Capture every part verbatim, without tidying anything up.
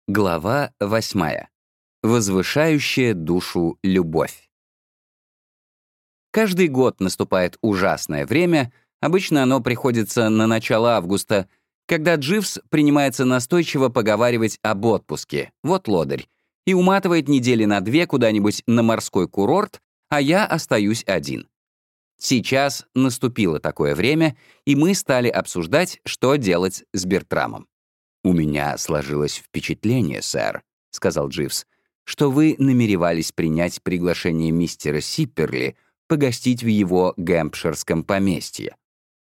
Глава восьмая. Возвышающая душу любовь. Каждый год наступает ужасное время, обычно оно приходится на начало августа, когда Дживс принимается настойчиво поговаривать об отпуске, вот лодырь, и уматывает недели на две куда-нибудь на морской курорт, а я остаюсь один. Сейчас наступило такое время, и мы стали обсуждать, что делать с Бертрамом. «У меня сложилось впечатление, сэр», — сказал Дживс, «что вы намеревались принять приглашение мистера Сипперли погостить в его гэмпширском поместье».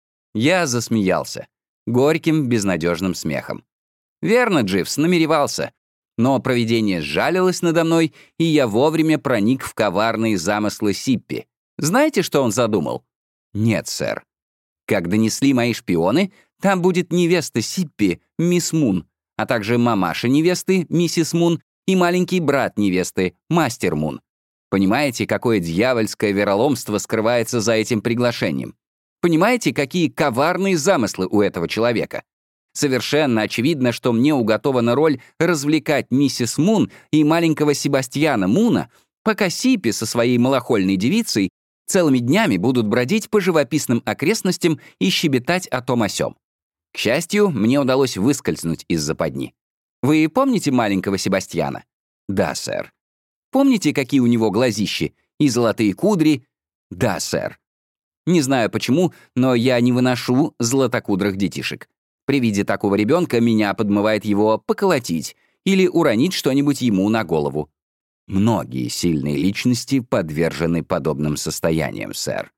Я засмеялся, горьким, безнадежным смехом. «Верно, Дживс, намеревался. Но провидение сжалилось надо мной, и я вовремя проник в коварные замыслы Сиппи. Знаете, что он задумал?» «Нет, сэр». «Как донесли мои шпионы, там будет невеста Сиппи, мисс Мун, а также мамаша невесты, миссис Мун, и маленький брат невесты, мастер Мун. Понимаете, какое дьявольское вероломство скрывается за этим приглашением? Понимаете, какие коварные замыслы у этого человека? Совершенно очевидно, что мне уготована роль развлекать миссис Мун и маленького Себастьяна Муна, пока Сиппи со своей малохольной девицей целыми днями будут бродить по живописным окрестностям и щебетать о том о сём. К счастью, мне удалось выскользнуть из западни. Вы помните маленького Себастьяна? Да, сэр. Помните, какие у него глазищи и золотые кудри? Да, сэр. Не знаю почему, но я не выношу златокудрых детишек. При виде такого ребенка меня подмывает его поколотить или уронить что-нибудь ему на голову. Многие сильные личности подвержены подобным состояниям, сэр.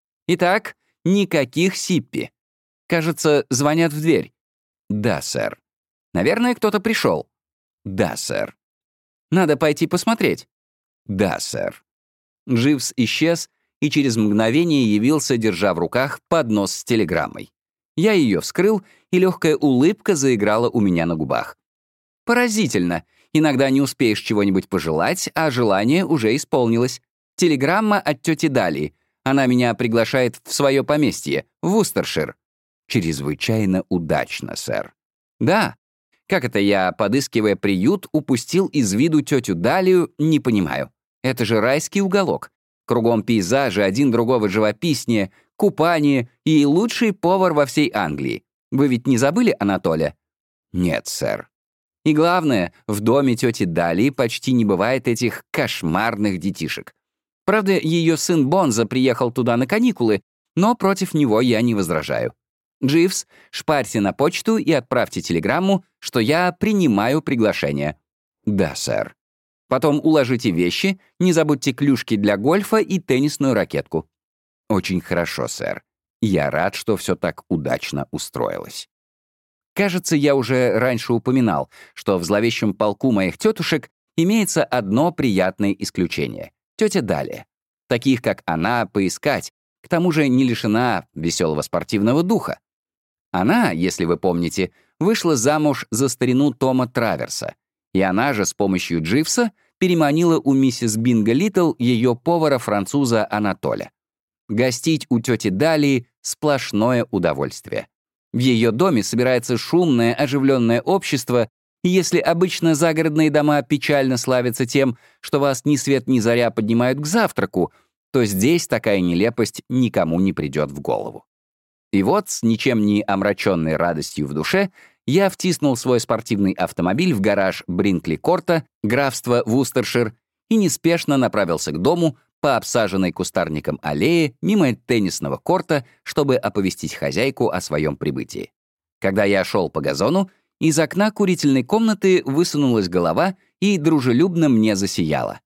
Итак, никаких Сиппи. Кажется, звонят в дверь. Да, сэр. Наверное, кто-то пришел. Да, сэр. Надо пойти посмотреть. Да, сэр. Дживс исчез и через мгновение явился, держа в руках поднос с телеграммой. Я ее вскрыл, и легкая улыбка заиграла у меня на губах. Поразительно. Иногда не успеешь чего-нибудь пожелать, а желание уже исполнилось. Телеграмма от тети Дали. Она меня приглашает в свое поместье, в Вустершир. Чрезвычайно удачно, сэр. Да. Как это я, подыскивая приют, упустил из виду тетю Далию, не понимаю. Это же райский уголок. Кругом пейзажи, один другого живописнее, купание и лучший повар во всей Англии. Вы ведь не забыли Анатоля? Нет, сэр. И главное, в доме тети Дали почти не бывает этих кошмарных детишек. Правда, ее сын Бонза приехал туда на каникулы, но против него я не возражаю. Дживс, шпарьте на почту и отправьте телеграмму, что я принимаю приглашение. Да, сэр. Потом уложите вещи, не забудьте клюшки для гольфа и теннисную ракетку. Очень хорошо, сэр. Я рад, что все так удачно устроилось. Кажется, я уже раньше упоминал, что в зловещем полку моих тетушек имеется одно приятное исключение — тетя Далия. Таких, как она, поискать, к тому же не лишена веселого спортивного духа. Она, если вы помните, вышла замуж за старину Тома Траверса, и она же с помощью Дживса переманила у миссис Бинго Литл ее повара-француза Анатоля. Гостить у тети Далии — сплошное удовольствие. В ее доме собирается шумное, оживленное общество, и если обычно загородные дома печально славятся тем, что вас ни свет ни заря поднимают к завтраку, то здесь такая нелепость никому не придет в голову. И вот, с ничем не омраченной радостью в душе, я втиснул свой спортивный автомобиль в гараж Бринкли-Корта, графства Вустершир, и неспешно направился к дому по обсаженной кустарником аллее мимо теннисного корта, чтобы оповестить хозяйку о своем прибытии. Когда я шел по газону, из окна курительной комнаты высунулась голова и дружелюбно мне засияла.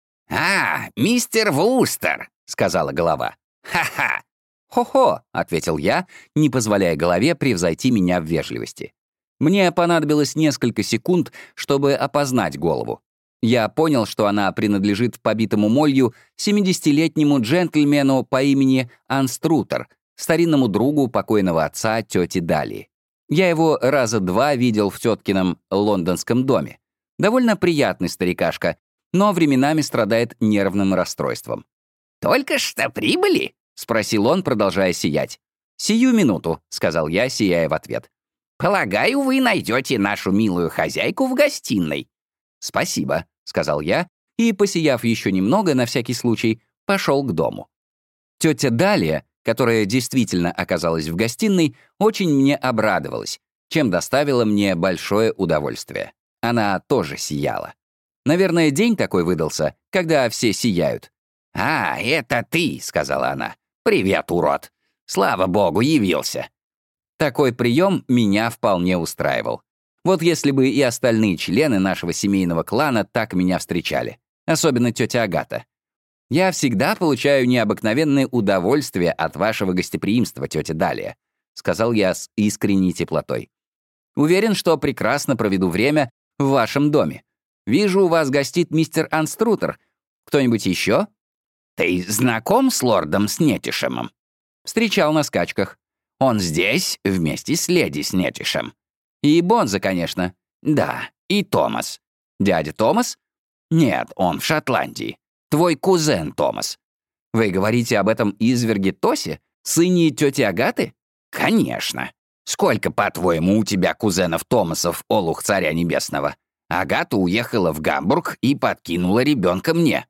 «А, мистер Вустер!» — сказала голова. «Ха-ха!» «Хо-хо!» — ответил я, не позволяя голове превзойти меня в вежливости. Мне понадобилось несколько секунд, чтобы опознать голову. Я понял, что она принадлежит побитому молью семидесятилетнему джентльмену по имени Анструтер, старинному другу покойного отца тети Дали. Я его раза два видел в теткином лондонском доме. Довольно приятный старикашка, но временами страдает нервным расстройством. «Только что прибыли?» — спросил он, продолжая сиять. «Сию минуту», — сказал я, сияя в ответ. Полагаю, вы найдете нашу милую хозяйку в гостиной». «Спасибо», — сказал я, и, посияв еще немного, на всякий случай, пошел к дому. Тетя Далия, которая действительно оказалась в гостиной, очень мне обрадовалась, чем доставила мне большое удовольствие. Она тоже сияла. Наверное, день такой выдался, когда все сияют. «А, это ты», — сказала она. «Привет, урод. Слава богу, явился». Такой прием меня вполне устраивал. Вот если бы и остальные члены нашего семейного клана так меня встречали. Особенно тетя Агата. «Я всегда получаю необыкновенное удовольствие от вашего гостеприимства, тетя Далия», — сказал я с искренней теплотой. «Уверен, что прекрасно проведу время в вашем доме. Вижу, у вас гостит мистер Анструтер. Кто-нибудь еще?» «Ты знаком с лордом Снетишемом?» «Встречал на скачках. Он здесь вместе с леди Снетишем». «И Бонза, конечно». «Да, и Томас». «Дядя Томас?» «Нет, он в Шотландии. Твой кузен Томас». «Вы говорите об этом изверге Тосе, сыне тети Агаты?» «Конечно. Сколько, по-твоему, у тебя кузенов Томасов, олух царя небесного? Агата уехала в Гамбург и подкинула ребенка мне».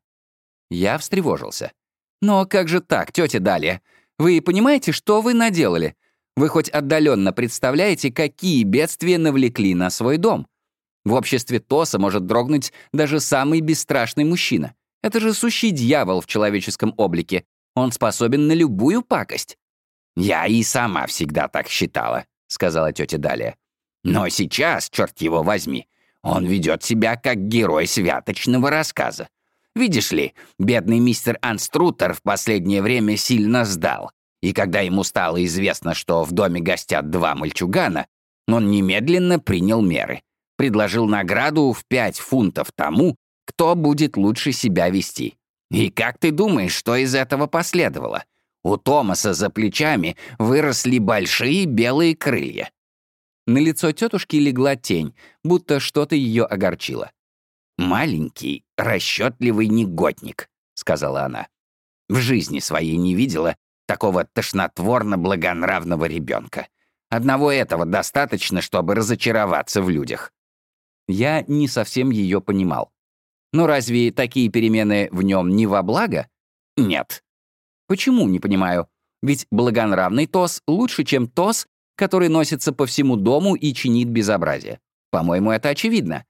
Я встревожился. «Но как же так, тетя Далия? Вы понимаете, что вы наделали? Вы хоть отдаленно представляете, какие бедствия навлекли на свой дом? В обществе Тоса может дрогнуть даже самый бесстрашный мужчина. Это же сущий дьявол в человеческом облике. Он способен на любую пакость». «Я и сама всегда так считала», — сказала тетя Далия. «Но сейчас, черт его возьми, он ведет себя как герой святочного рассказа. Видишь ли, бедный мистер Анструтер в последнее время сильно сдал, и когда ему стало известно, что в доме гостят два мальчугана, он немедленно принял меры, предложил награду в пять фунтов тому, кто будет лучше себя вести. И как ты думаешь, что из этого последовало? У Томаса за плечами выросли большие белые крылья». На лицо тетушки легла тень, будто что-то ее огорчило. «Маленький, расчетливый негодник», — сказала она. «В жизни своей не видела такого тошнотворно-благонравного ребенка. Одного этого достаточно, чтобы разочароваться в людях». Я не совсем ее понимал. Но разве такие перемены в нем не во благо? Нет. Почему, не понимаю? Ведь благонравный Тос лучше, чем Тос, который носится по всему дому и чинит безобразие. По-моему, это очевидно.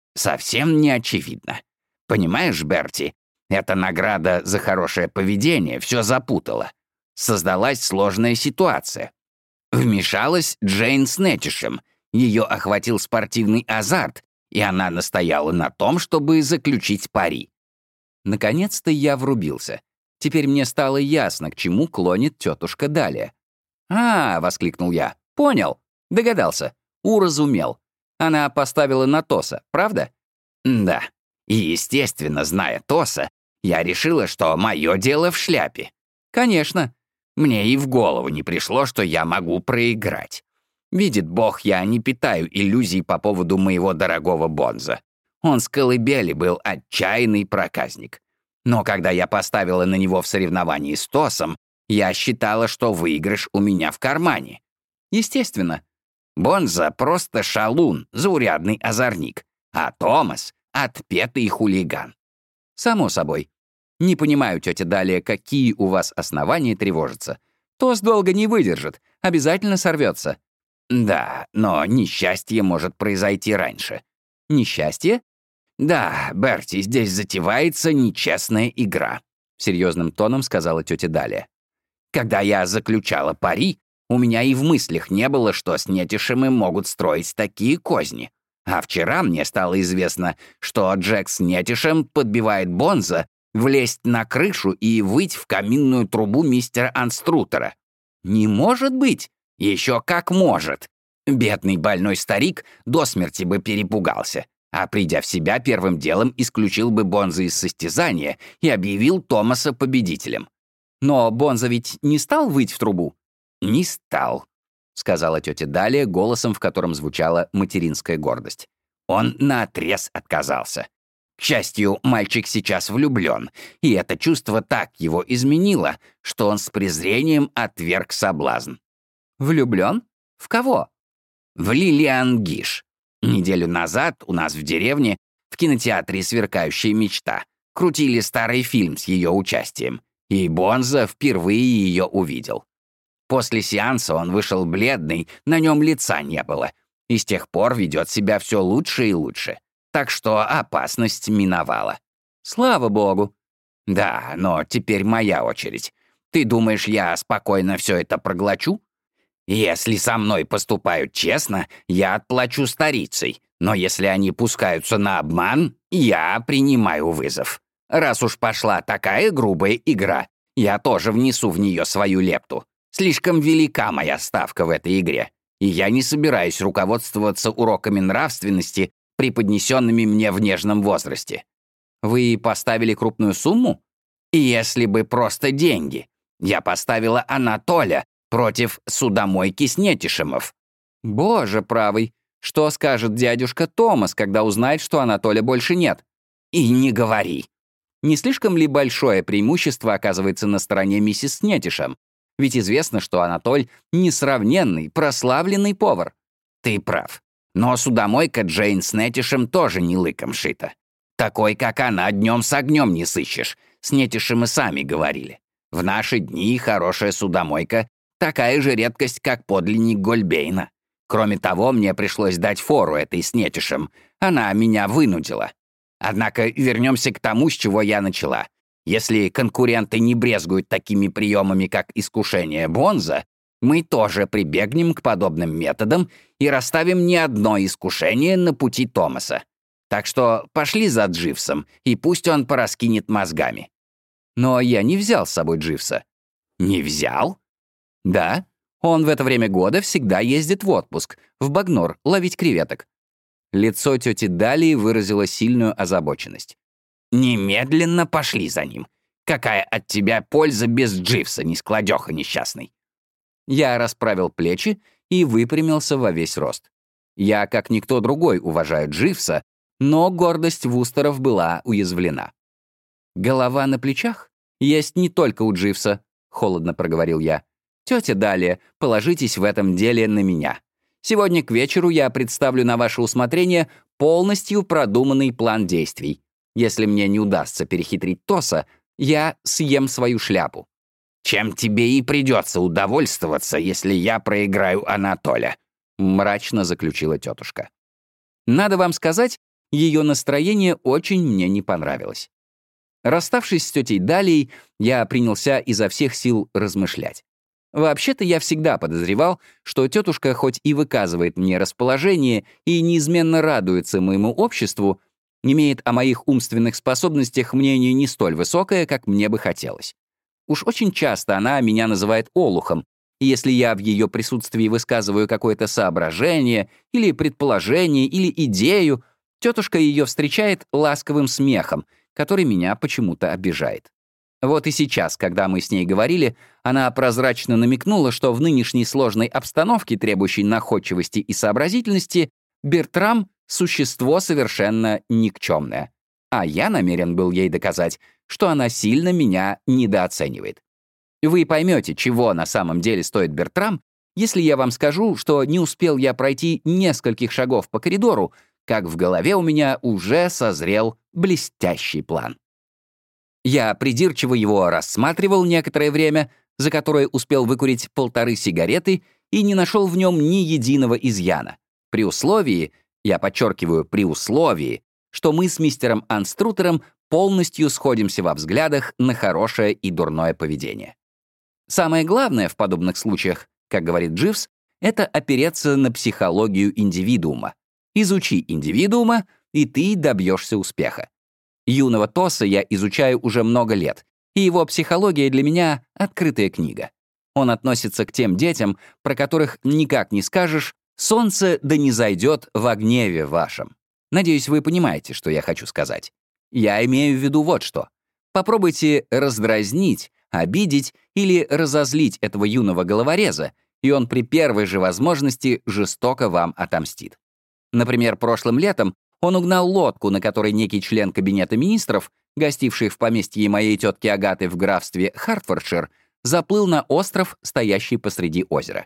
Совсем не очевидно. Понимаешь, Берти, эта награда за хорошее поведение все запутала. Создалась сложная ситуация. Вмешалась Джейн Снетишем. Ее охватил спортивный азарт, и она настояла на том, чтобы заключить пари. Наконец-то я врубился. Теперь мне стало ясно, к чему клонит тетушка Далия. «А, — воскликнул я, — понял, догадался, уразумел. Она поставила на Тоса, правда?» «Да. И, естественно, зная Тоса, я решила, что мое дело в шляпе. Конечно. Мне и в голову не пришло, что я могу проиграть. Видит Бог, я не питаю иллюзий по поводу моего дорогого Бонза. Он с колыбели был отчаянный проказник. Но когда я поставила на него в соревновании с Тосом, я считала, что выигрыш у меня в кармане. Естественно. Бонза просто шалун, заурядный озорник, а Томас — отпетый хулиган. Само собой. Не понимаю, тетя Далия, какие у вас основания тревожиться. Тос долго не выдержит, обязательно сорвется. Да, но несчастье может произойти раньше. Несчастье? Да, Берти, здесь затевается нечестная игра, серьезным тоном сказала тетя Далия. Когда я заключала пари, у меня и в мыслях не было, что Снетишемы могут строить такие козни. А вчера мне стало известно, что Джек Снетишем подбивает Бонза влезть на крышу и выть в каминную трубу мистера Анструтера. Не может быть! Еще как может. Бедный больной старик до смерти бы перепугался, а придя в себя, первым делом исключил бы Бонза из состязания и объявил Томаса победителем. Но Бонза ведь не стал выть в трубу? «Не стал», — сказала тетя Далия голосом, в котором звучала материнская гордость. Он наотрез отказался. К счастью, мальчик сейчас влюблен, и это чувство так его изменило, что он с презрением отверг соблазн. Влюблен? В кого? в Лилиангиш. Неделю назад у нас в деревне в кинотеатре «Сверкающая мечта» крутили старый фильм с ее участием, и Бонза впервые ее увидел. После сеанса он вышел бледный, на нем лица не было, и с тех пор ведет себя все лучше и лучше. Так что опасность миновала. Слава богу. Да, но теперь моя очередь. Ты думаешь, я спокойно все это проглочу? Если со мной поступают честно, я отплачу старицей, но если они пускаются на обман, я принимаю вызов. Раз уж пошла такая грубая игра, я тоже внесу в нее свою лепту. Слишком велика моя ставка в этой игре, и я не собираюсь руководствоваться уроками нравственности, преподнесенными мне в нежном возрасте. Вы поставили крупную сумму? Если бы просто деньги. Я поставила Анатоля против судомойки Снетишемов. Боже правый, что скажет дядюшка Томас, когда узнает, что Анатоля больше нет? И не говори. Не слишком ли большое преимущество оказывается на стороне миссис Снетишем? Ведь известно, что Анатоль — несравненный, прославленный повар. Ты прав. Но судомойка Джейн Снетишем тоже не лыком шита. Такой, как она, днем с огнем не сыщешь. Снетишемы сами говорили. В наши дни хорошая судомойка — такая же редкость, как подлинник Гольбейна. Кроме того, мне пришлось дать фору этой Снетишем. Она меня вынудила. Однако вернемся к тому, с чего я начала. Если конкуренты не брезгуют такими приемами, как искушение Бонза, мы тоже прибегнем к подобным методам и расставим не одно искушение на пути Томаса. Так что пошли за Дживсом, и пусть он пораскинет мозгами. Но я не взял с собой Дживса. Не взял? Да. Он в это время года всегда ездит в отпуск, в Багнор, ловить креветок. Лицо тети Далии выразило сильную озабоченность. Немедленно пошли за ним. Какая от тебя польза без Дживса, нескладёха несчастный? Я расправил плечи и выпрямился во весь рост. Я, как никто другой, уважаю Дживса, но гордость Вустеров была уязвлена. «Голова на плечах есть не только у Дживса», — холодно проговорил я. «Тетя Далия, положитесь в этом деле на меня. Сегодня к вечеру я представлю на ваше усмотрение полностью продуманный план действий. Если мне не удастся перехитрить Тоса, я съем свою шляпу». «Чем тебе и придется удовольствоваться, если я проиграю Анатоля», — мрачно заключила тетушка. Надо вам сказать, ее настроение очень мне не понравилось. Расставшись с тетей Далией, я принялся изо всех сил размышлять. Вообще-то я всегда подозревал, что тетушка хоть и выказывает мне расположение и неизменно радуется моему обществу, имеет о моих умственных способностях мнение не столь высокое, как мне бы хотелось. Уж очень часто она меня называет олухом, и если я в ее присутствии высказываю какое-то соображение или предположение или идею, тетушка ее встречает ласковым смехом, который меня почему-то обижает. Вот и сейчас, когда мы с ней говорили, она прозрачно намекнула, что в нынешней сложной обстановке, требующей находчивости и сообразительности, Бертрам — существо совершенно никчемное. А я намерен был ей доказать, что она сильно меня недооценивает. Вы поймете, чего на самом деле стоит Бертрам, если я вам скажу, что не успел я пройти нескольких шагов по коридору, как в голове у меня уже созрел блестящий план. Я придирчиво его рассматривал некоторое время, за которое успел выкурить полторы сигареты и не нашел в нем ни единого изъяна. При условии, я подчеркиваю, при условии, что мы с мистером Анструтером полностью сходимся во взглядах на хорошее и дурное поведение. Самое главное в подобных случаях, как говорит Дживс, это опереться на психологию индивидуума. Изучи индивидуума, и ты добьешься успеха. Юного Тоса я изучаю уже много лет, и его психология для меня — открытая книга. Он относится к тем детям, про которых никак не скажешь «солнце да не зайдет во гневе вашем». Надеюсь, вы понимаете, что я хочу сказать. Я имею в виду вот что. Попробуйте раздразнить, обидеть или разозлить этого юного головореза, и он при первой же возможности жестоко вам отомстит. Например, прошлым летом он угнал лодку, на которой некий член кабинета министров, гостивший в поместье моей тетки Агаты в графстве Хартфордшир, заплыл на остров, стоящий посреди озера.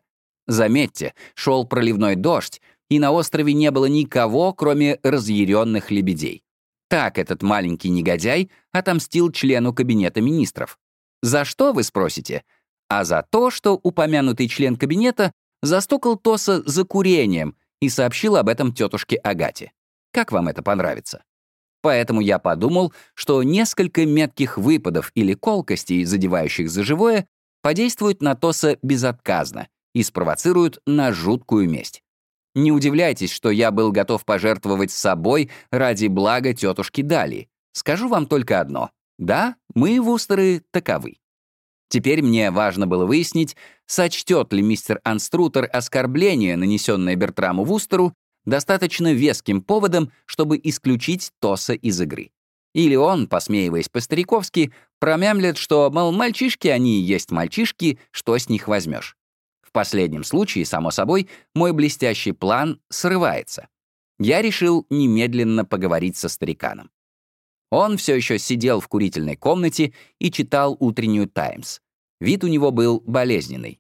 Заметьте, шел проливной дождь, и на острове не было никого, кроме разъяренных лебедей. Так этот маленький негодяй отомстил члену кабинета министров. За что, вы спросите? А за то, что упомянутый член кабинета застукал Тоса за курением и сообщил об этом тетушке Агате. Как вам это понравится? Поэтому я подумал, что несколько метких выпадов или колкостей, задевающих за живое, подействуют на Тоса безотказно и спровоцируют на жуткую месть. Не удивляйтесь, что я был готов пожертвовать собой ради блага тетушки Дали. Скажу вам только одно. Да, мы, Вустеры, таковы. Теперь мне важно было выяснить, сочтет ли мистер Анструтер оскорбление, нанесенное Бертраму Вустеру, достаточно веским поводом, чтобы исключить Тоса из игры. Или он, посмеиваясь по-стариковски, промямлет, что, мол, мальчишки они и есть мальчишки, что с них возьмешь. В последнем случае, само собой, мой блестящий план срывается. Я решил немедленно поговорить со стариканом. Он все еще сидел в курительной комнате и читал утреннюю «Таймс». Вид у него был болезненный.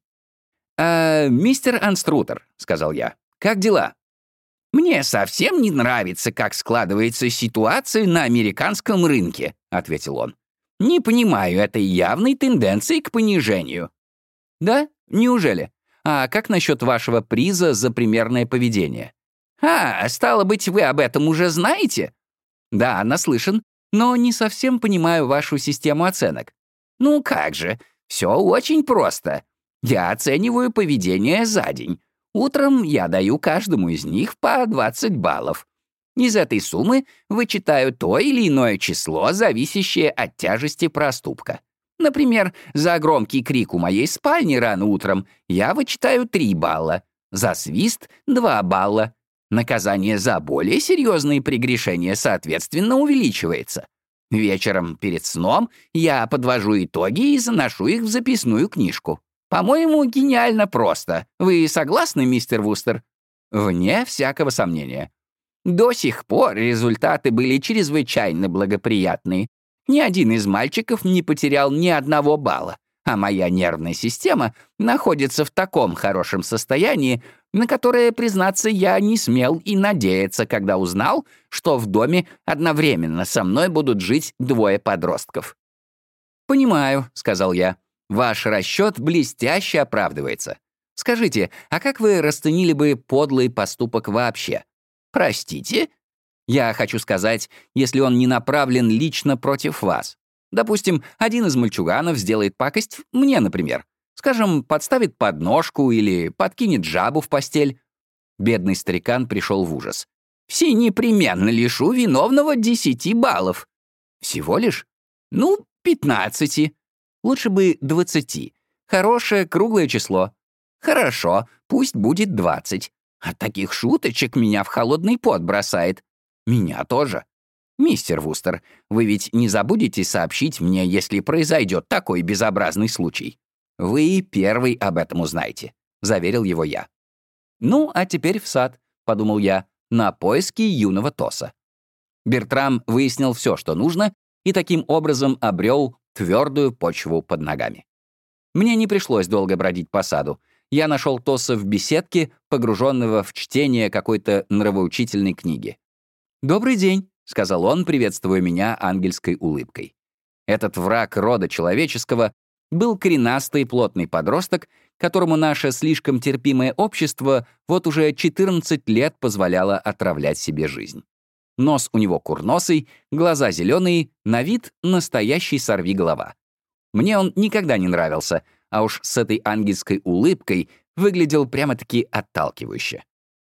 «А, мистер Анструтер», — сказал я, — «как дела?» «Мне совсем не нравится, как складывается ситуация на американском рынке», — ответил он. «Не понимаю этой явной тенденции к понижению». «Да? Неужели? А как насчет вашего приза за примерное поведение?» «А, стало быть, вы об этом уже знаете?» «Да, наслышан, но не совсем понимаю вашу систему оценок». «Ну как же, все очень просто. Я оцениваю поведение за день. Утром я даю каждому из них по двадцать баллов. Из этой суммы вычитаю то или иное число, зависящее от тяжести проступка. Например, за громкий крик у моей спальни рано утром я вычитаю три балла, за свист — два балла. Наказание за более серьезные прегрешения, соответственно, увеличивается. Вечером перед сном я подвожу итоги и заношу их в записную книжку. По-моему, гениально просто. Вы согласны, мистер Вустер?» «Вне всякого сомнения». До сих пор результаты были чрезвычайно благоприятные. Ни один из мальчиков не потерял ни одного балла, а моя нервная система находится в таком хорошем состоянии, на которое, признаться, я не смел и надеяться, когда узнал, что в доме одновременно со мной будут жить двое подростков. «Понимаю», — сказал я. «Ваш расчет блестяще оправдывается. Скажите, а как вы расценили бы подлый поступок вообще?» «Простите?» «Я хочу сказать, если он не направлен лично против вас. Допустим, один из мальчуганов сделает пакость мне, например. Скажем, подставит подножку или подкинет жабу в постель». Бедный старикан пришел в ужас. «Все непременно лишу виновного десяти баллов». «Всего лишь?» «Ну, пятнадцати». «Лучше бы двадцати. Хорошее круглое число». «Хорошо, пусть будет двадцать. От таких шуточек меня в холодный пот бросает». «Меня тоже». «Мистер Вустер, вы ведь не забудете сообщить мне, если произойдет такой безобразный случай?» «Вы первый об этом узнаете», — заверил его я. «Ну, а теперь в сад», — подумал я, — «на поиски юного Тоса». Бертрам выяснил все, что нужно, и таким образом обрел твердую почву под ногами. Мне не пришлось долго бродить по саду. Я нашел Тоса в беседке, погруженного в чтение какой-то нравоучительной книги. «Добрый день», — сказал он, приветствуя меня ангельской улыбкой. Этот враг рода человеческого был коренастый плотный подросток, которому наше слишком терпимое общество вот уже четырнадцать лет позволяло отравлять себе жизнь. Нос у него курносый, глаза зеленые, на вид настоящий сорвиголова. Мне он никогда не нравился, а уж с этой ангельской улыбкой выглядел прямо-таки отталкивающе.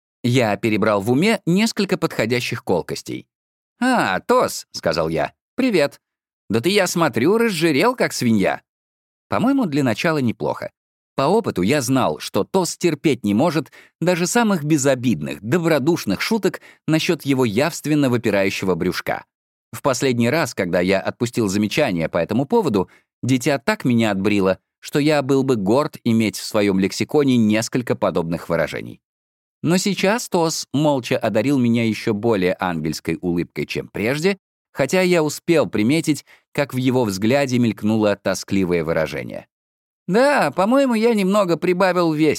Я перебрал в уме несколько подходящих колкостей. «А, Тос», — сказал я, — «привет. Да ты, я смотрю, разжирел, как свинья». По-моему, для начала неплохо. По опыту я знал, что Тос терпеть не может даже самых безобидных, добродушных шуток насчет его явственно выпирающего брюшка. В последний раз, когда я отпустил замечание по этому поводу, дитя так меня отбрило, что я был бы горд иметь в своем лексиконе несколько подобных выражений. Но сейчас Тос молча одарил меня еще более ангельской улыбкой, чем прежде, хотя я успел приметить, как в его взгляде мелькнуло тоскливое выражение. «Да, по-моему, я немного прибавил в весе», —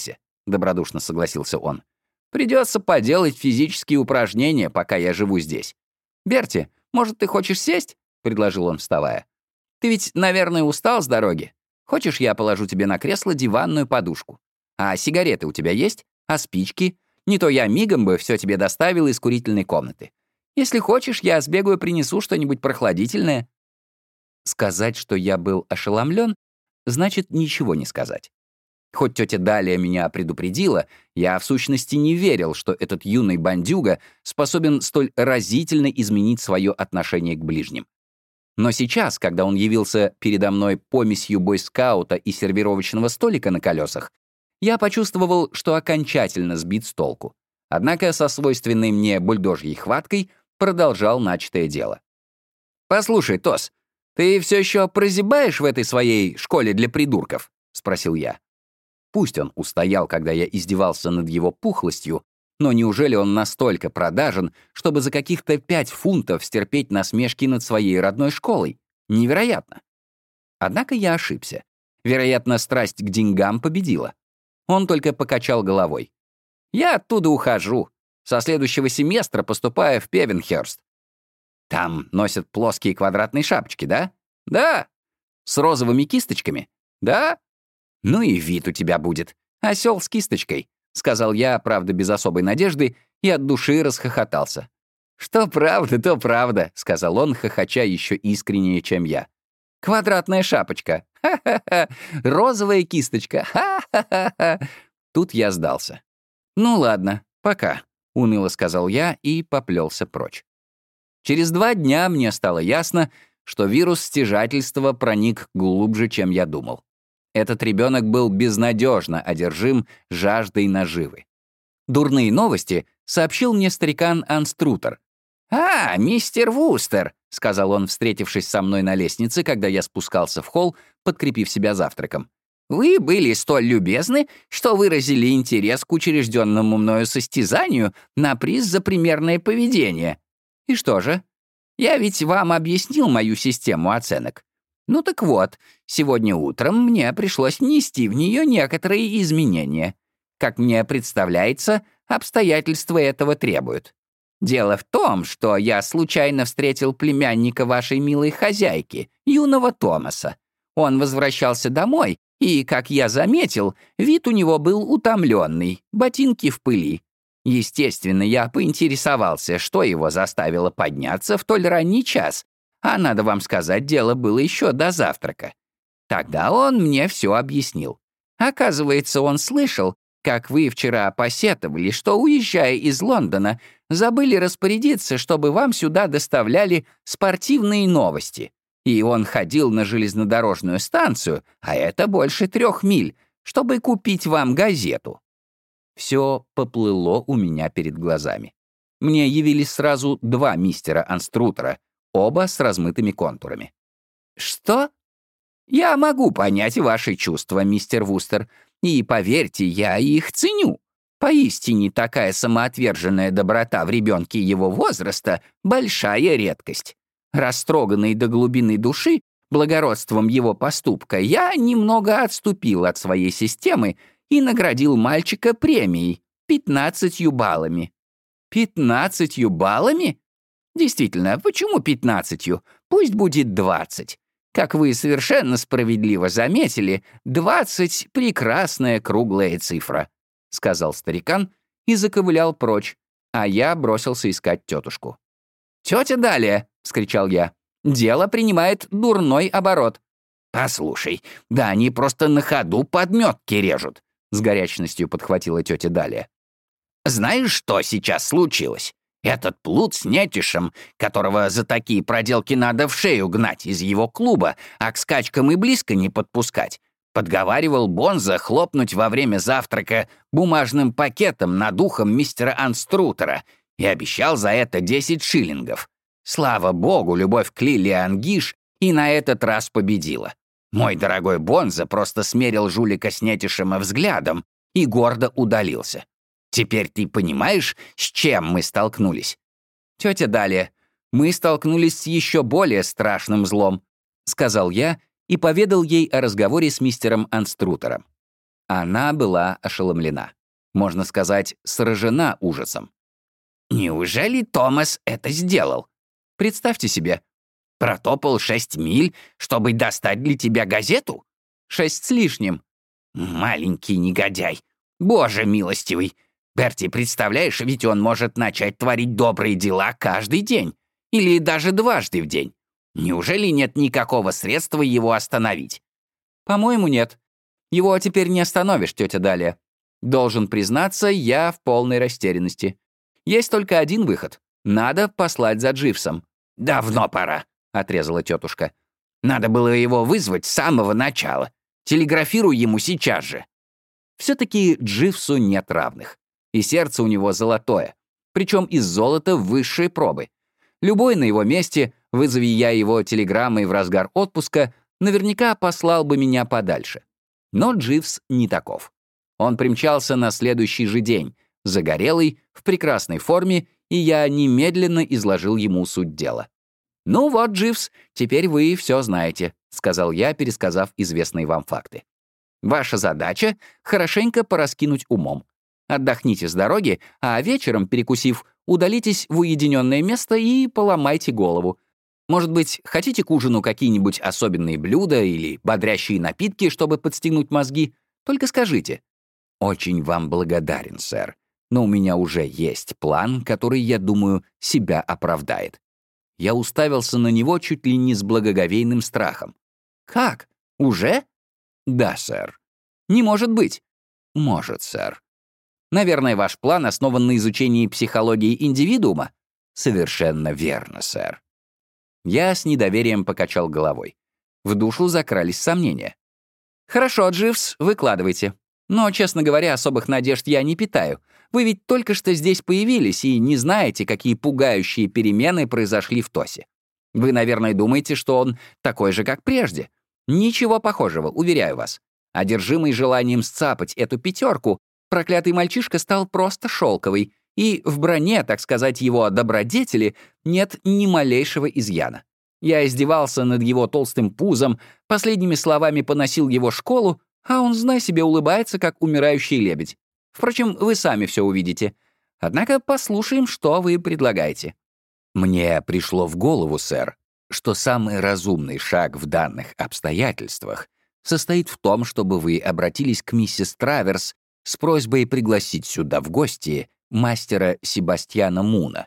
добродушно согласился он. «Придется поделать физические упражнения, пока я живу здесь. Берти, может, ты хочешь сесть?» — предложил он, вставая. «Ты ведь, наверное, устал с дороги. Хочешь, я положу тебе на кресло диванную подушку? А сигареты у тебя есть? А спички? Не то я мигом бы все тебе доставил из курительной комнаты. Если хочешь, я сбегаю, принесу что-нибудь прохладительное». Сказать, что я был ошеломлен, значит ничего не сказать. Хоть тетя Далия меня предупредила, я в сущности не верил, что этот юный бандюга способен столь разительно изменить свое отношение к ближним. Но сейчас, когда он явился передо мной помесью бойскаута и сервировочного столика на колесах, я почувствовал, что окончательно сбит с толку. Однако со свойственной мне бульдожьей хваткой продолжал начатое дело. «Послушай, Тос, ты все еще прозябаешь в этой своей школе для придурков?» — спросил я. Пусть он устоял, когда я издевался над его пухлостью, но неужели он настолько продажен, чтобы за каких-то пять фунтов стерпеть насмешки над своей родной школой? Невероятно. Однако я ошибся. Вероятно, страсть к деньгам победила. Он только покачал головой. «Я оттуда ухожу. Со следующего семестра поступаю в Певенхерст. Там носят плоские квадратные шапочки, да? Да. С розовыми кисточками? Да. Ну и вид у тебя будет. Осел с кисточкой», — сказал я, правда, без особой надежды, и от души расхохотался. «Что правда, то правда», — сказал он, хохоча еще искреннее, чем я. «Квадратная шапочка. Ха-ха-ха. Розовая кисточка. Ха-ха-ха». Тут я сдался. «Ну ладно, пока», — уныло сказал я и поплелся прочь. Через два дня мне стало ясно, что вирус стяжательства проник глубже, чем я думал. Этот ребенок был безнадежно одержим жаждой наживы. Дурные новости сообщил мне старикан Анструтер. «А, мистер Вустер», — сказал он, встретившись со мной на лестнице, когда я спускался в холл, подкрепив себя завтраком. «Вы были столь любезны, что выразили интерес к учрежденному мною состязанию на приз за примерное поведение. И что же? Я ведь вам объяснил мою систему оценок. Ну так вот, сегодня утром мне пришлось внести в нее некоторые изменения. Как мне представляется, обстоятельства этого требуют. Дело в том, что я случайно встретил племянника вашей милой хозяйки, юного Томаса. Он возвращался домой, и, как я заметил, вид у него был утомленный, ботинки в пыли. Естественно, я поинтересовался, что его заставило подняться в столь ранний час, а надо вам сказать, дело было еще до завтрака. Тогда он мне все объяснил. Оказывается, он слышал, как вы вчера посетовали, что, уезжая из Лондона, забыли распорядиться, чтобы вам сюда доставляли спортивные новости. И он ходил на железнодорожную станцию, а это больше трех миль, чтобы купить вам газету. Все поплыло у меня перед глазами. Мне явились сразу два мистера Анструтера, оба с размытыми контурами. «Что? Я могу понять ваши чувства, мистер Вустер, и, поверьте, я их ценю. Поистине, такая самоотверженная доброта в ребенке его возраста — большая редкость. Растроганный до глубины души благородством его поступка, я немного отступил от своей системы и наградил мальчика премией — пятнадцатью баллами». «Пятнадцатью баллами? Действительно, почему пятнадцатью? Пусть будет двадцать. Как вы совершенно справедливо заметили, двадцать — прекрасная круглая цифра», — сказал старикан и заковылял прочь, а я бросился искать тетушку. «Тетя Далия!» — вскричал я. «Дело принимает дурной оборот». «Послушай, да они просто на ходу подметки режут», — с горячностью подхватила тетя Далия. «Знаешь, что сейчас случилось? Этот плут с нетишем, которого за такие проделки надо в шею гнать из его клуба, а к скачкам и близко не подпускать, подговаривал Бонза хлопнуть во время завтрака бумажным пакетом над ухом мистера Анструтера и обещал за это десять шиллингов. Слава богу, любовь к Лили Ангиш и на этот раз победила. Мой дорогой Бонза просто смерил жулика с нетишем взглядом и гордо удалился. Теперь ты понимаешь, с чем мы столкнулись?» «Тетя Далия, мы столкнулись с еще более страшным злом», — сказал я и поведал ей о разговоре с мистером Анструтером. Она была ошеломлена. Можно сказать, сражена ужасом. «Неужели Томас это сделал? Представьте себе, Протопал шесть миль, чтобы достать для тебя газету? шесть с лишним. Маленький негодяй. Боже милостивый. Берти, представляешь, ведь он может начать творить добрые дела каждый день. Или даже дважды в день. Неужели нет никакого средства его остановить?» По-моему, нет. Его теперь не остановишь, тетя Далия. Должен признаться, я в полной растерянности. Есть только один выход. Надо послать за Дживсом. «Давно пора», — отрезала тетушка. «Надо было его вызвать с самого начала. Телеграфируй ему сейчас же». Все-таки Дживсу нет равных. И сердце у него золотое. Причем из золота высшей пробы. Любой на его месте, вызови я его телеграммой в разгар отпуска, наверняка послал бы меня подальше. Но Дживс не таков. Он примчался на следующий же день, загорелый, в прекрасной форме, и я немедленно изложил ему суть дела. «Ну вот, Дживс, теперь вы все знаете», — сказал я, пересказав известные вам факты. «Ваша задача — хорошенько пораскинуть умом. Отдохните с дороги, а вечером, перекусив, удалитесь в уединенное место и поломайте голову. Может быть, хотите к ужину какие-нибудь особенные блюда или бодрящие напитки, чтобы подстегнуть мозги? Только скажите». «Очень вам благодарен, сэр, но у меня уже есть план, который, я думаю, себя оправдает». Я уставился на него чуть ли не с благоговейным страхом. «Как? Уже?» «Да, сэр». «Не может быть». «Может, сэр». «Наверное, ваш план основан на изучении психологии индивидуума?» «Совершенно верно, сэр». Я с недоверием покачал головой. В душу закрались сомнения. «Хорошо, Дживс, выкладывайте. Но, честно говоря, особых надежд я не питаю. Вы ведь только что здесь появились и не знаете, какие пугающие перемены произошли в Тосе. Вы, наверное, думаете, что он такой же, как прежде. Ничего похожего, уверяю вас. Одержимый желанием сцапать эту пятерку, проклятый мальчишка стал просто шелковый, и в броне, так сказать, его добродетели нет ни малейшего изъяна. Я издевался над его толстым пузом, последними словами поносил его школу, а он, знай себе, улыбается, как умирающий лебедь. Впрочем, вы сами все увидите. Однако послушаем, что вы предлагаете». «Мне пришло в голову, сэр, что самый разумный шаг в данных обстоятельствах состоит в том, чтобы вы обратились к миссис Траверс с просьбой пригласить сюда в гости мастера Себастьяна Муна».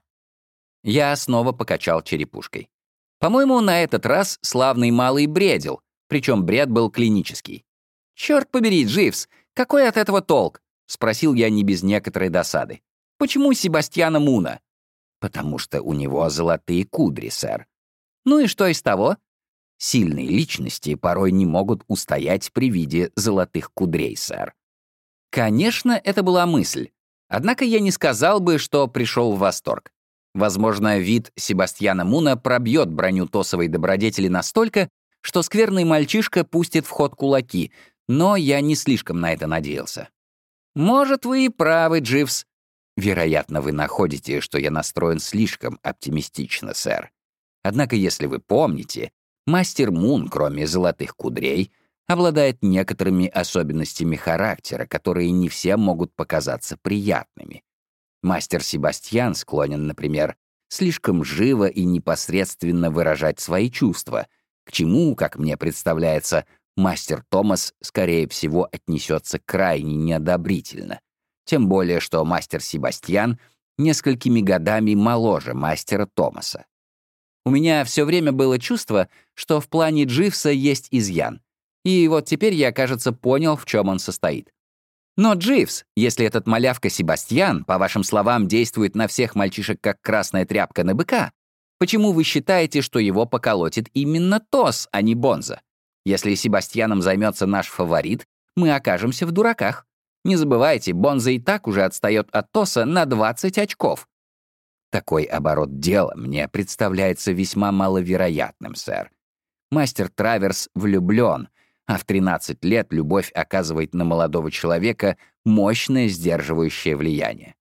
Я снова покачал черепушкой. По-моему, на этот раз славный малый бредил, причем бред был клинический. «Черт побери, Дживс, какой от этого толк?» — спросил я не без некоторой досады. «Почему Себастьяна Муна?» «Потому что у него золотые кудри, сэр». «Ну и что из того?» «Сильные личности порой не могут устоять при виде золотых кудрей, сэр». Конечно, это была мысль. Однако я не сказал бы, что пришел в восторг. Возможно, вид Себастьяна Муна пробьет броню тосовой добродетели настолько, что скверный мальчишка пустит в ход кулаки, но я не слишком на это надеялся. «Может, вы и правы, Дживс». «Вероятно, вы находите, что я настроен слишком оптимистично, сэр. Однако, если вы помните, мастер Мун, кроме золотых кудрей, обладает некоторыми особенностями характера, которые не всем могут показаться приятными. Мастер Себастьян склонен, например, слишком живо и непосредственно выражать свои чувства, к чему, как мне представляется, мастер Томас, скорее всего, отнесется крайне неодобрительно. Тем более, что мастер Себастьян несколькими годами моложе мастера Томаса. У меня все время было чувство, что в плане Дживса есть изъян. И вот теперь я, кажется, понял, в чем он состоит. Но, Дживс, если этот малявка Себастьян, по вашим словам, действует на всех мальчишек как красная тряпка на быка, почему вы считаете, что его поколотит именно Тос, а не Бонза? Если Себастьяном займется наш фаворит, мы окажемся в дураках. Не забывайте, Бонза и так уже отстает от Тоса на двадцать очков. Такой оборот дела мне представляется весьма маловероятным, сэр. Мастер Траверс влюблен, а в тринадцать лет любовь оказывает на молодого человека мощное сдерживающее влияние.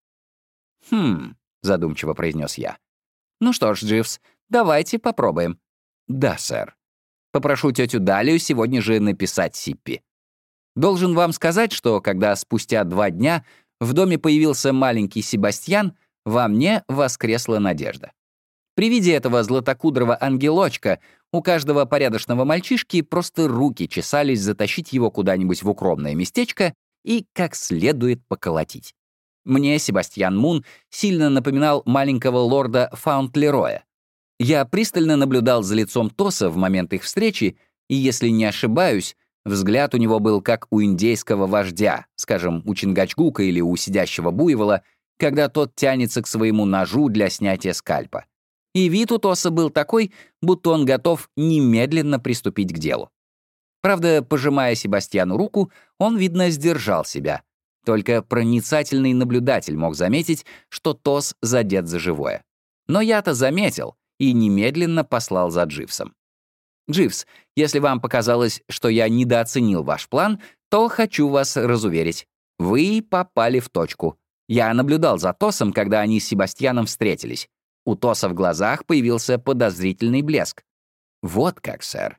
«Хм», — задумчиво произнес я. «Ну что ж, Дживс, давайте попробуем». «Да, сэр». Попрошу тетю Далию сегодня же написать Сиппи. Должен вам сказать, что когда спустя два дня в доме появился маленький Себастьян, во мне воскресла надежда. При виде этого златокудрого ангелочка у каждого порядочного мальчишки просто руки чесались затащить его куда-нибудь в укромное местечко и как следует поколотить. Мне Себастьян Мун сильно напоминал маленького лорда Фаунтлероя. Я пристально наблюдал за лицом Тоса в момент их встречи, и, если не ошибаюсь, взгляд у него был как у индейского вождя, скажем, у Чингачгука или у сидящего буйвола, когда тот тянется к своему ножу для снятия скальпа. И вид у Тоса был такой, будто он готов немедленно приступить к делу. Правда, пожимая Себастьяну руку, он, видно, сдержал себя. Только проницательный наблюдатель мог заметить, что Тос задет за живое. Но я-то заметил и немедленно послал за Дживсом. «Дживс, если вам показалось, что я недооценил ваш план, то хочу вас разуверить. Вы попали в точку. Я наблюдал за Тосом, когда они с Себастьяном встретились. У Тоса в глазах появился подозрительный блеск. Вот как, сэр.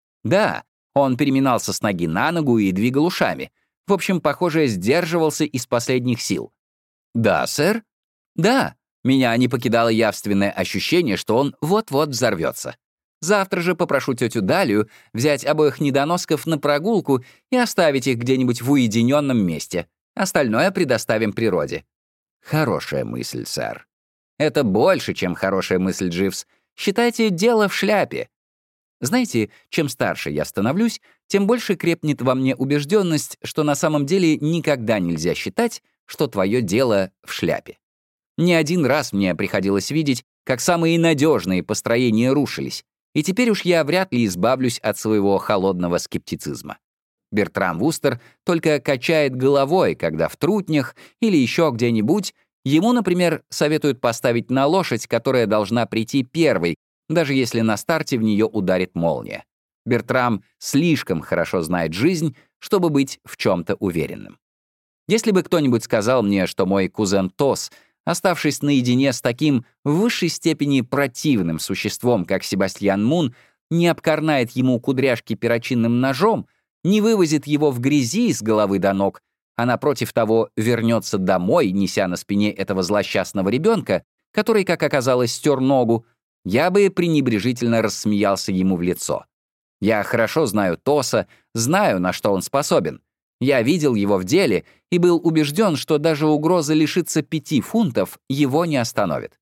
Да, он переминался с ноги на ногу и двигал ушами. В общем, похоже, сдерживался из последних сил. Да, сэр? Да. Меня не покидало явственное ощущение, что он вот-вот взорвется. Завтра же попрошу тетю Далию взять обоих недоносков на прогулку и оставить их где-нибудь в уединенном месте. Остальное предоставим природе. Хорошая мысль, сэр. Это больше, чем хорошая мысль, Дживс. Считайте, дело в шляпе. Знаете, чем старше я становлюсь, тем больше крепнет во мне убежденность, что на самом деле никогда нельзя считать, что твое дело в шляпе. Не один раз мне приходилось видеть, как самые надежные построения рушились, и теперь уж я вряд ли избавлюсь от своего холодного скептицизма. Бертрам Вустер только качает головой, когда в трутнях или еще где-нибудь ему, например, советуют поставить на лошадь, которая должна прийти первой, даже если на старте в нее ударит молния. Бертрам слишком хорошо знает жизнь, чтобы быть в чем-то уверенным. Если бы кто-нибудь сказал мне, что мой кузен Тос, оставшись наедине с таким в высшей степени противным существом, как Себастьян Мун, не обкорнает ему кудряшки перочинным ножом, не вывозит его в грязи с головы до ног, а напротив того вернется домой, неся на спине этого злосчастного ребенка, который, как оказалось, стер ногу, я бы пренебрежительно рассмеялся ему в лицо. Я хорошо знаю Тоса, знаю, на что он способен. Я видел его в деле и был убежден, что даже угроза лишиться пяти фунтов его не остановит.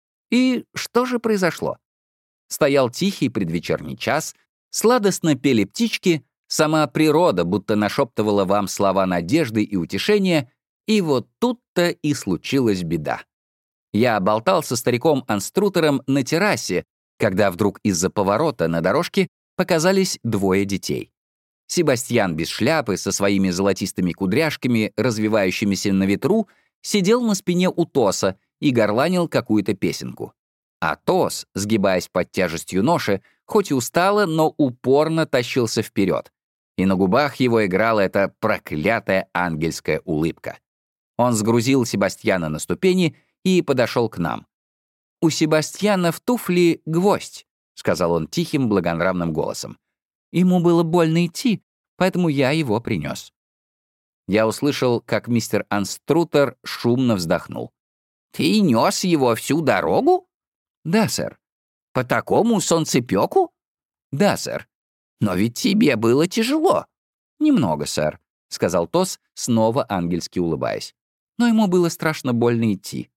И что же произошло? Стоял тихий предвечерний час, сладостно пели птички, сама природа будто нашептывала вам слова надежды и утешения, и вот тут-то и случилась беда. Я болтал со стариком Анструтером на террасе, когда вдруг из-за поворота на дорожке показались двое детей. Себастьян без шляпы, со своими золотистыми кудряшками, развивающимися на ветру, сидел на спине у Тоса и горланил какую-то песенку. А Тос, сгибаясь под тяжестью ноши, хоть и устало, но упорно тащился вперед. И на губах его играла эта проклятая ангельская улыбка. Он сгрузил Себастьяна на ступени и подошел к нам. «У Себастьяна в туфли гвоздь», — сказал он тихим, благонравным голосом. «Ему было больно идти, поэтому я его принес». Я услышал, как мистер Анструтер шумно вздохнул. «Ты нес его всю дорогу?» «Да, сэр». «По такому солнцепеку?» «Да, сэр». «Но ведь тебе было тяжело». «Немного, сэр», — сказал Тос, снова ангельски улыбаясь. «Но ему было страшно больно идти».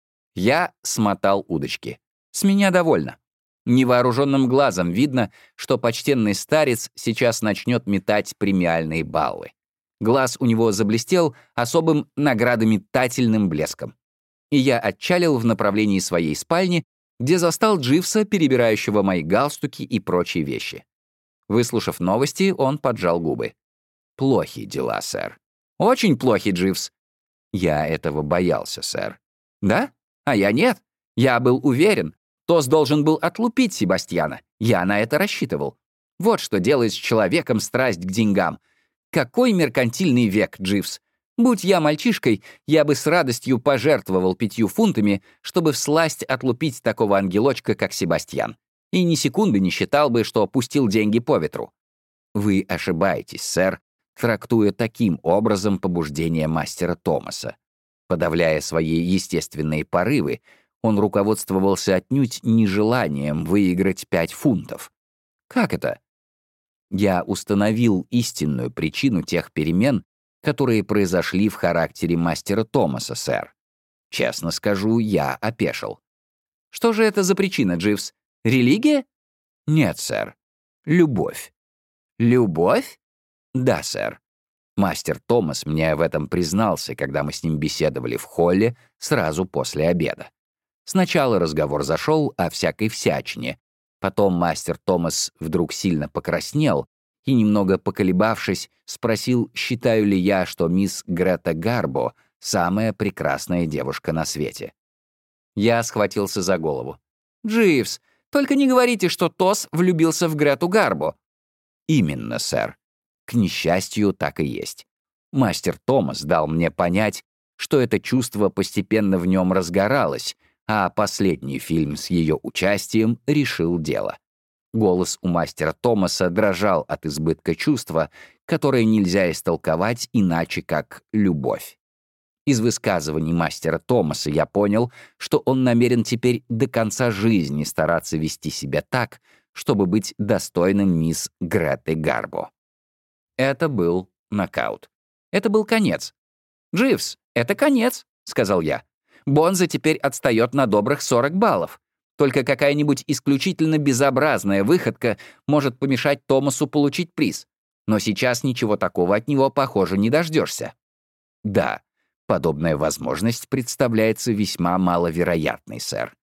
Я смотал удочки. С меня довольно. Невооруженным глазом видно, что почтенный старец сейчас начнет метать премиальные баллы. Глаз у него заблестел особым наградометательным блеском. И я отчалил в направлении своей спальни, где застал Дживса, перебирающего мои галстуки и прочие вещи. Выслушав новости, он поджал губы. «Плохи дела, сэр». «Очень плохи, Дживс». «Я этого боялся, сэр». «Да? А я нет. Я был уверен. Тос должен был отлупить Себастьяна. Я на это рассчитывал. Вот что делает с человеком страсть к деньгам. Какой меркантильный век, Дживс. Будь я мальчишкой, я бы с радостью пожертвовал пятью фунтами, чтобы всласть отлупить такого ангелочка, как Себастьян. И ни секунды не считал бы, что пустил деньги по ветру. Вы ошибаетесь, сэр, трактуя таким образом побуждение мастера Томаса. Подавляя свои естественные порывы, он руководствовался отнюдь не желанием выиграть пять фунтов. Как это? Я установил истинную причину тех перемен, которые произошли в характере мастера Томаса, сэр. Честно скажу, я опешил. Что же это за причина, Дживс? Религия? Нет, сэр. Любовь. Любовь? Да, сэр. Мастер Томас мне в этом признался, когда мы с ним беседовали в холле сразу после обеда. Сначала разговор зашел о всякой всячине. Потом мастер Томас вдруг сильно покраснел и, немного поколебавшись, спросил, считаю ли я, что мисс Грета Гарбо — самая прекрасная девушка на свете. Я схватился за голову. «Дживс, только не говорите, что Тос влюбился в Грету Гарбо». «Именно, сэр. К несчастью, так и есть. Мастер Томас дал мне понять, что это чувство постепенно в нем разгоралось, а последний фильм с ее участием решил дело. Голос у мастера Томаса дрожал от избытка чувства, которое нельзя истолковать иначе, как любовь. Из высказываний мастера Томаса я понял, что он намерен теперь до конца жизни стараться вести себя так, чтобы быть достойным мисс Греты Гарбо. Это был нокаут. Это был конец. «Дживс, это конец», — сказал я. «Бонза теперь отстает на добрых сорок баллов. Только какая-нибудь исключительно безобразная выходка может помешать Томасу получить приз. Но сейчас ничего такого от него, похоже, не дождешься». «Да, подобная возможность представляется весьма маловероятной, сэр».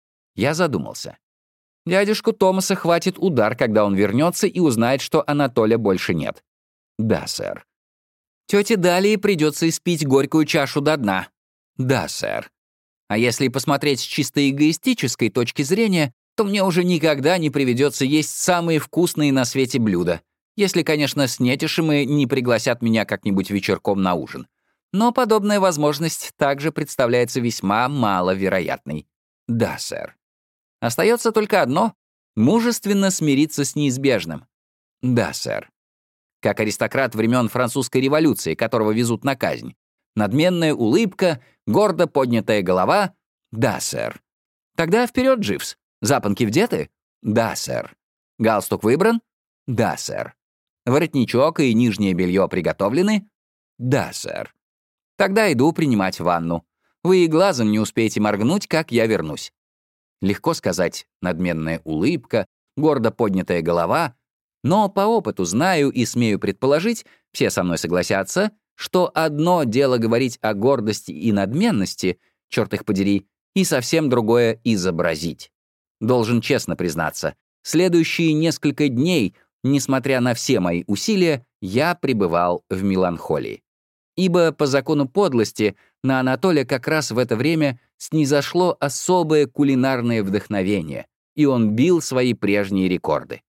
Я задумался. «Дядюшку Томаса хватит удар, когда он вернется и узнает, что Анатолия больше нет». «Да, сэр». «Тете Далии придется испить горькую чашу до дна». «Да, сэр». «А если посмотреть с чисто эгоистической точки зрения, то мне уже никогда не приведется есть самые вкусные на свете блюда. Если, конечно, снетишемы не пригласят меня как-нибудь вечерком на ужин. Но подобная возможность также представляется весьма маловероятной». «Да, сэр». «Остается только одно — мужественно смириться с неизбежным». «Да, сэр». Как аристократ времен французской революции, которого везут на казнь. Надменная улыбка, гордо поднятая голова. Да, сэр. Тогда вперед, Дживс. Запонки вдеты? Да, сэр. Галстук выбран? Да, сэр. Воротничок и нижнее белье приготовлены? Да, сэр. Тогда иду принимать ванну. Вы и глазом не успеете моргнуть, как я вернусь. Легко сказать надменная улыбка, гордо поднятая голова, но по опыту знаю и смею предположить, все со мной согласятся, что одно дело говорить о гордости и надменности, черт их подери, и совсем другое — изобразить. Должен честно признаться, следующие несколько дней, несмотря на все мои усилия, я пребывал в меланхолии. Ибо по закону подлости на Анатолия как раз в это время снизошло особое кулинарное вдохновение, и он бил свои прежние рекорды.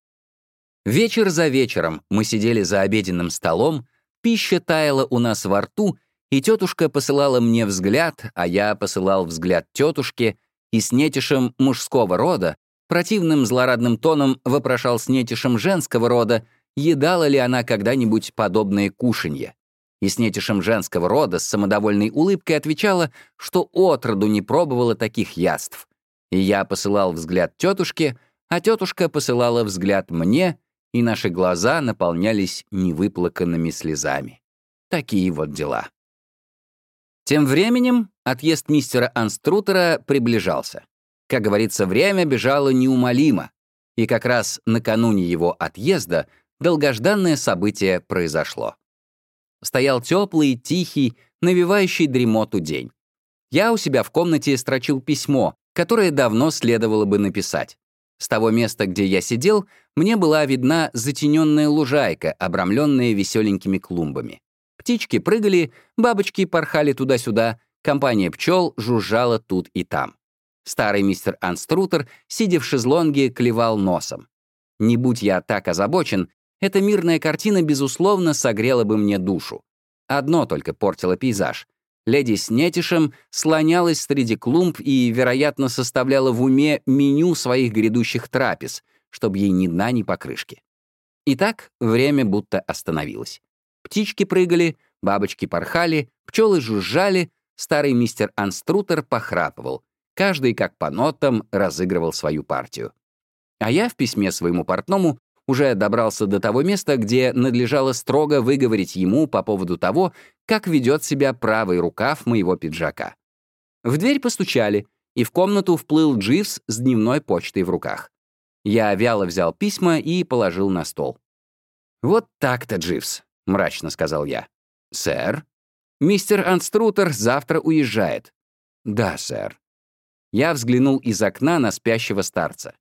Вечер за вечером мы сидели за обеденным столом, пища таяла у нас во рту, и тетушка посылала мне взгляд, а я посылал взгляд тетушке, и снетишем мужского рода противным злорадным тоном вопрошал снетишем женского рода, едала ли она когда-нибудь подобное кушанье. И снетишем женского рода с самодовольной улыбкой отвечала, что отроду не пробовала таких яств. И я посылал взгляд тетушке, а тетушка посылала взгляд мне, и наши глаза наполнялись невыплаканными слезами. Такие вот дела. Тем временем отъезд мистера Анструтера приближался. Как говорится, время бежало неумолимо, и как раз накануне его отъезда долгожданное событие произошло. Стоял теплый, тихий, навевающий дремоту день. Я у себя в комнате строчил письмо, которое давно следовало бы написать. С того места, где я сидел, мне была видна затененная лужайка, обрамленная веселенькими клумбами. Птички прыгали, бабочки порхали туда-сюда, компания пчел жужжала тут и там. Старый мистер Анструтер, сидя в шезлонге, клевал носом. Не будь я так озабочен, эта мирная картина, безусловно, согрела бы мне душу. Одно только портило пейзаж. Леди Снетишем слонялась среди клумб и, вероятно, составляла в уме меню своих грядущих трапез, чтобы ей ни дна, ни покрышки. Итак, время будто остановилось. Птички прыгали, бабочки порхали, пчелы жужжали, старый мистер Анструтер похрапывал. Каждый, как по нотам, разыгрывал свою партию. А я в письме своему портному уже добрался до того места, где надлежало строго выговорить ему по поводу того, как ведет себя правый рукав моего пиджака. В дверь постучали, и в комнату вплыл Дживс с дневной почтой в руках. Я вяло взял письма и положил на стол. «Вот так-то, Дживс», — мрачно сказал я. «Сэр?» «Мистер Анструтер завтра уезжает». «Да, сэр». Я взглянул из окна на спящего старца.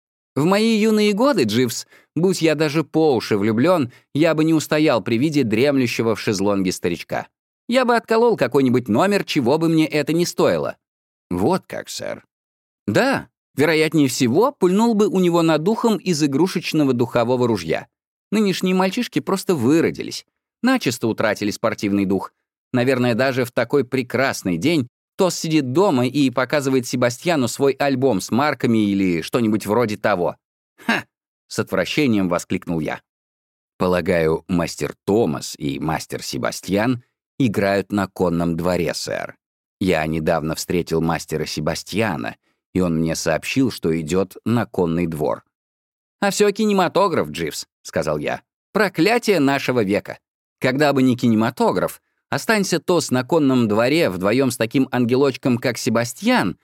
В мои юные годы, Дживс, будь я даже по уши влюблен, я бы не устоял при виде дремлющего в шезлонге старичка. Я бы отколол какой-нибудь номер, чего бы мне это ни стоило. Вот как, сэр. Да, вероятнее всего, пульнул бы у него над духом из игрушечного духового ружья. Нынешние мальчишки просто выродились, начисто утратили спортивный дух. Наверное, даже в такой прекрасный день Тос сидит дома и показывает Себастьяну свой альбом с марками или что-нибудь вроде того. «Ха!» — с отвращением воскликнул я. «Полагаю, мастер Томас и мастер Себастьян играют на конном дворе, сэр. Я недавно встретил мастера Себастьяна, и он мне сообщил, что идет на конный двор». «А все кинематограф, Дживс», — сказал я. «Проклятие нашего века. Когда бы не кинематограф, останься Тос на конном дворе вдвоем с таким ангелочком, как Себастьян».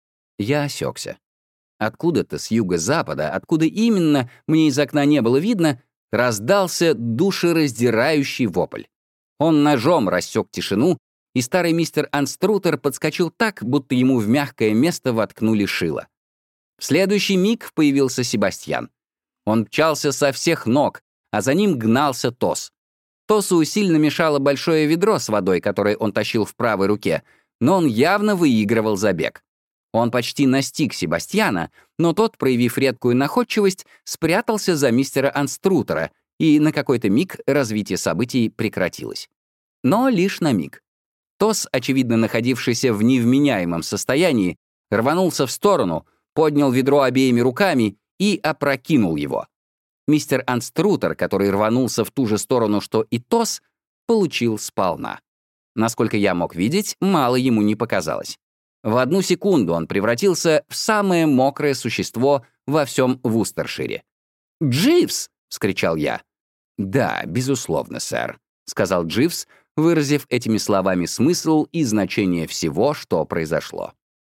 Я осекся. Откуда-то с юго-запада, откуда именно, мне из окна не было видно, раздался душераздирающий вопль. Он ножом рассек тишину, и старый мистер Анструтер подскочил так, будто ему в мягкое место воткнули шило. В следующий миг появился Себастьян. Он мчался со всех ног, а за ним гнался Тос. Тосу сильно мешало большое ведро с водой, которое он тащил в правой руке, но он явно выигрывал забег. Он почти настиг Себастьяна, но тот, проявив редкую находчивость, спрятался за мистера Анструтера, и на какой-то миг развитие событий прекратилось. Но лишь на миг. Тос, очевидно находившийся в невменяемом состоянии, рванулся в сторону, поднял ведро обеими руками и опрокинул его. Мистер Анструтер, который рванулся в ту же сторону, что и Тос, получил сполна. Насколько я мог видеть, мало ему не показалось. В одну секунду он превратился в самое мокрое существо во всем Вустершире. «Дживс!» — вскричал я. «Да, безусловно, сэр», — сказал Дживс, выразив этими словами смысл и значение всего, что произошло.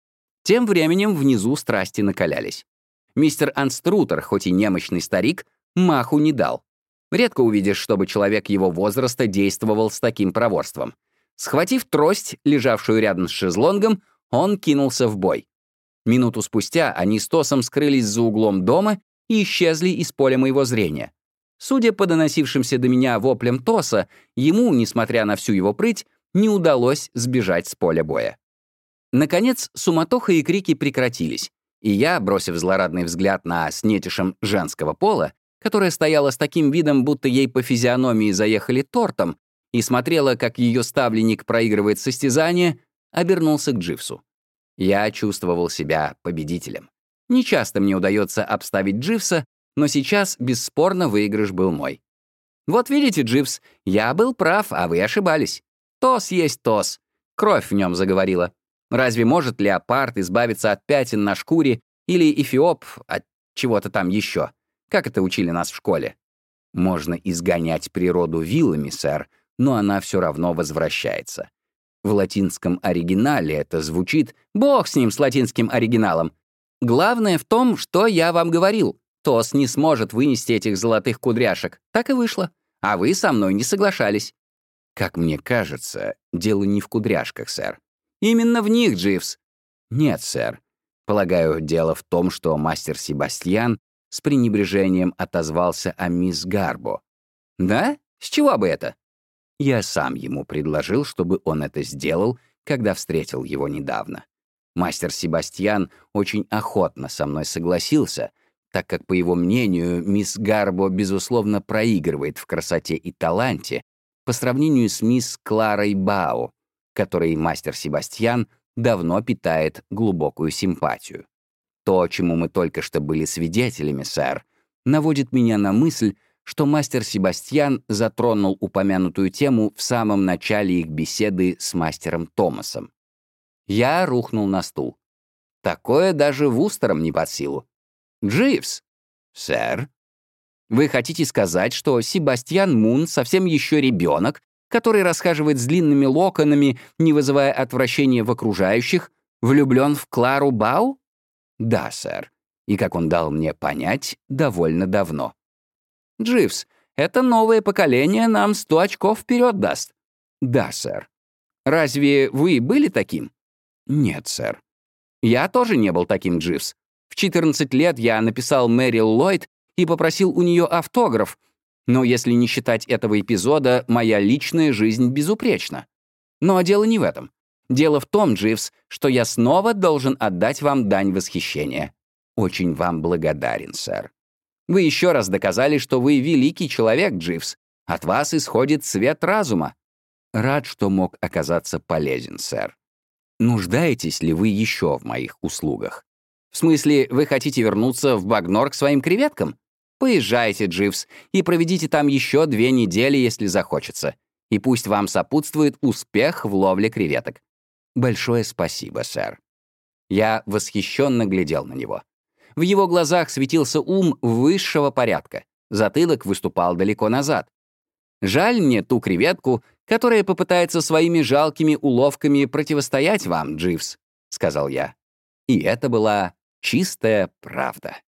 Тем временем внизу страсти накалялись. Мистер Анструтер, хоть и немощный старик, маху не дал. Редко увидишь, чтобы человек его возраста действовал с таким проворством. Схватив трость, лежавшую рядом с шезлонгом, он кинулся в бой. Минуту спустя они с Тосом скрылись за углом дома и исчезли из поля моего зрения. Судя по доносившимся до меня воплям Тоса, ему, несмотря на всю его прыть, не удалось сбежать с поля боя. Наконец, суматоха и крики прекратились, и я, бросив злорадный взгляд на снетишем женского пола, которая стояла с таким видом, будто ей по физиономии заехали тортом, и смотрела, как ее ставленник проигрывает состязание, обернулся к Дживсу. Я чувствовал себя победителем. Нечасто мне удается обставить Дживса, но сейчас, бесспорно, выигрыш был мой. Вот видите, Дживс, я был прав, а вы ошибались. Тос есть тос. Кровь в нем заговорила. Разве может леопард избавиться от пятен на шкуре или эфиоп от чего-то там еще? Как это учили нас в школе? Можно изгонять природу вилами, сэр, но она все равно возвращается. В латинском оригинале это звучит «Бог с ним, с латинским оригиналом». Главное в том, что я вам говорил. Тос не сможет вынести этих золотых кудряшек. Так и вышло. А вы со мной не соглашались. Как мне кажется, дело не в кудряшках, сэр. Именно в них, Дживс. Нет, сэр. Полагаю, дело в том, что мастер Себастьян с пренебрежением отозвался о мисс Гарбо. Да? С чего бы это? Я сам ему предложил, чтобы он это сделал, когда встретил его недавно. Мастер Себастьян очень охотно со мной согласился, так как, по его мнению, мисс Гарбо, безусловно, проигрывает в красоте и таланте по сравнению с мисс Кларой Бао, которой мастер Себастьян давно питает глубокую симпатию. То, чему мы только что были свидетелями, сэр, наводит меня на мысль, что мастер Себастьян затронул упомянутую тему в самом начале их беседы с мастером Томасом. Я рухнул на стул. Такое даже Вустерам не под силу. «Дживс!» «Сэр?» «Вы хотите сказать, что Себастьян Мун совсем еще ребенок, который расхаживает с длинными локонами, не вызывая отвращения в окружающих, влюблен в Клару Бау?» «Да, сэр. И, как он дал мне понять, довольно давно». «Дживс, это новое поколение нам сто очков вперед даст». «Да, сэр». «Разве вы были таким?» «Нет, сэр». «Я тоже не был таким, Дживс. В четырнадцать лет я написал Мэрил Ллойд и попросил у нее автограф, но если не считать этого эпизода, моя личная жизнь безупречна. Но дело не в этом. Дело в том, Дживс, что я снова должен отдать вам дань восхищения. Очень вам благодарен, сэр. Вы еще раз доказали, что вы великий человек, Дживс. От вас исходит свет разума. Рад, что мог оказаться полезен, сэр. Нуждаетесь ли вы еще в моих услугах? В смысле, вы хотите вернуться в Багнор к своим креветкам? Поезжайте, Дживс, и проведите там еще две недели, если захочется. И пусть вам сопутствует успех в ловле креветок. Большое спасибо, сэр. Я восхищенно глядел на него. В его глазах светился ум высшего порядка. Затылок выступал далеко назад. Жаль мне ту креветку, которая попытается своими жалкими уловками противостоять вам, Дживс, — сказал я. И это была чистая правда.